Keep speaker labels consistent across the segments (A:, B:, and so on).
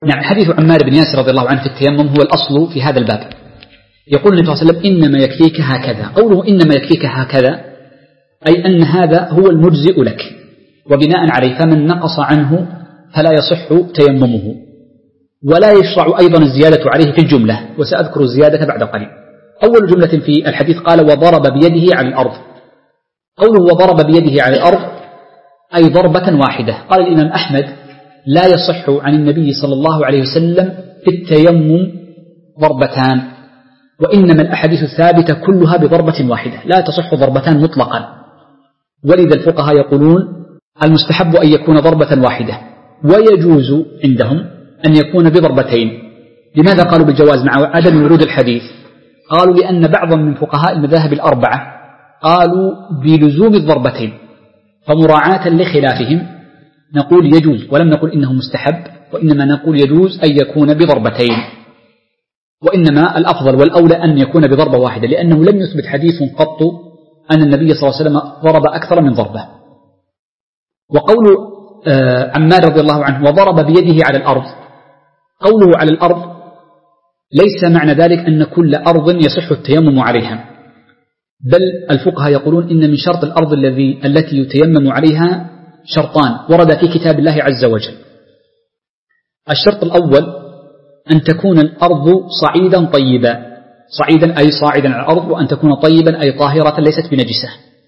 A: نعم. حديث عمار بن ياسر رضي الله عنه في التيمم هو الأصل في هذا الباب. يقول النبي صلى الله عليه وسلم إنما يكفيك هكذا. قوله إنما يكفيك هكذا أي أن هذا هو المجزئ لك، وبناء عليه فمن نقص عنه فلا يصح تيممه، ولا يشرع أيضا الزيادة عليه في الجملة، وسأذكر الزيادة بعد قليل. أول جملة في الحديث قال وضرب بيده على الأرض. قوله وضرب بيده على الأرض أي ضربة واحدة. قال الإمام أحمد لا يصح عن النبي صلى الله عليه وسلم في التيمم ضربتان، وإنما الأحاديث الثابتة كلها بضربة واحدة، لا تصح ضربتان مطلقا. ولذا الفقهاء يقولون المستحب أن يكون ضربة واحدة، ويجوز عندهم أن يكون بضربتين. لماذا قالوا بالجواز مع عدم ورود الحديث؟ قالوا لأن بعضا من فقهاء المذاهب الأربعة قالوا بلزوم الضربتين، فمراعاة لخلافهم نقول يجوز، ولم نقل إنه مستحب، وإنما نقول يجوز أن يكون بضربتين، وإنما الأفضل والأولى أن يكون بضربة واحدة، لأنه لم يثبت حديث قط أن النبي صلى الله عليه وسلم ضرب أكثر من ضربة. وقول عمار رضي الله عنه وضرب بيده على الأرض، قوله على الأرض ليس معنى ذلك أن كل أرض يصح التيمم عليها، بل الفقهاء يقولون إن من شرط الأرض التي يتيمم عليها شرطان ورد في كتاب الله عز وجل. الشرط الأول أن تكون الأرض صعيدا طيبا، صعيدا أي صاعدا على الأرض، وأن تكون طيبا أي طاهرة ليست بنجسة.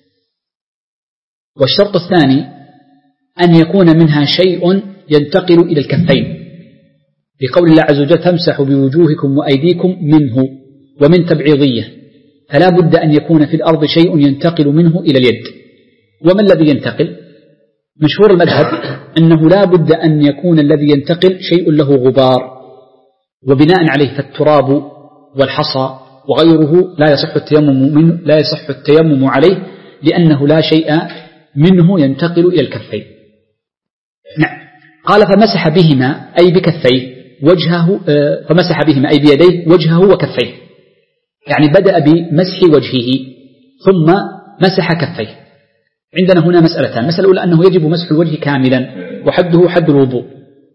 A: والشرط الثاني أن يكون منها شيء ينتقل إلى الكفين، بقول الله عز وجل فامسحوا بوجوهكم وأيديكم منه، ومن تبعيضية، فلا بد أن يكون في الأرض شيء ينتقل منه إلى اليد. وما الذي ينتقل؟ مشهور المذهب أنه لا بد أن يكون الذي ينتقل شيء له غبار، وبناء عليه فالتراب والحصى وغيره لا يصح التيمم عليه، لأنه لا شيء منه ينتقل إلى الكفين. نعم. قال فمسح بهما أي بكفيه وجهه، فمسح بهما أي بيديه وجهه وكفيه، يعني بدأ بمسح وجهه ثم مسح كفيه. عندنا هنا مسألتان. مسألة الأولى أنه يجب مسح الوجه كاملا، وحده حد الوضوء،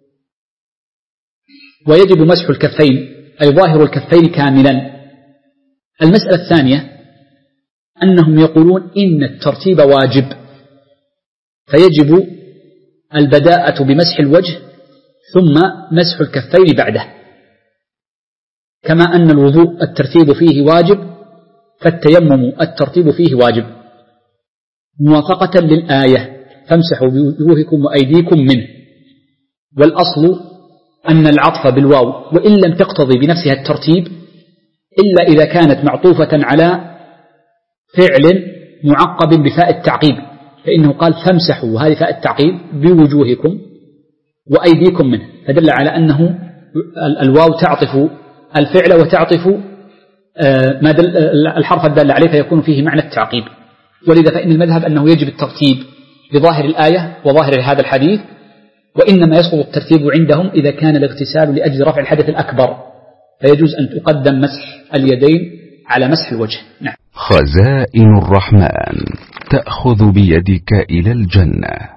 A: ويجب مسح الكفين أي ظاهر الكفين كاملا. المسألة الثانية أنهم يقولون إن الترتيب واجب، فيجب البداءة بمسح الوجه ثم مسح الكفين بعده، كما أن الوضوء الترتيب فيه واجب، فالتيمم الترتيب فيه واجب، موافقة للآية فامسحوا بوجوهكم وأيديكم منه. والأصل أن العطف بالواو وإن لم تقتضي بنفسها الترتيب إلا إذا كانت معطوفة على فعل معقب بفاء التعقيب، فإنه قال فامسحوا، وهذه فاء التعقيب، بوجوهكم وأيديكم منه، فدل على أنه الواو تعطف الفعل وتعطف ما دل الحرف الدال عليه، فيكون فيه معنى التعقيب. ولذا فإن المذهب أنه يجب الترتيب بظاهر الآية وظاهر هذا الحديث، وإنما يسقط الترتيب عندهم إذا كان الاغتسال لأجل رفع الحدث الأكبر، فيجوز أن تقدم مسح اليدين على مسح الوجه. نعم.
B: خزائن الرحمن تأخذ بيدك إلى الجنة.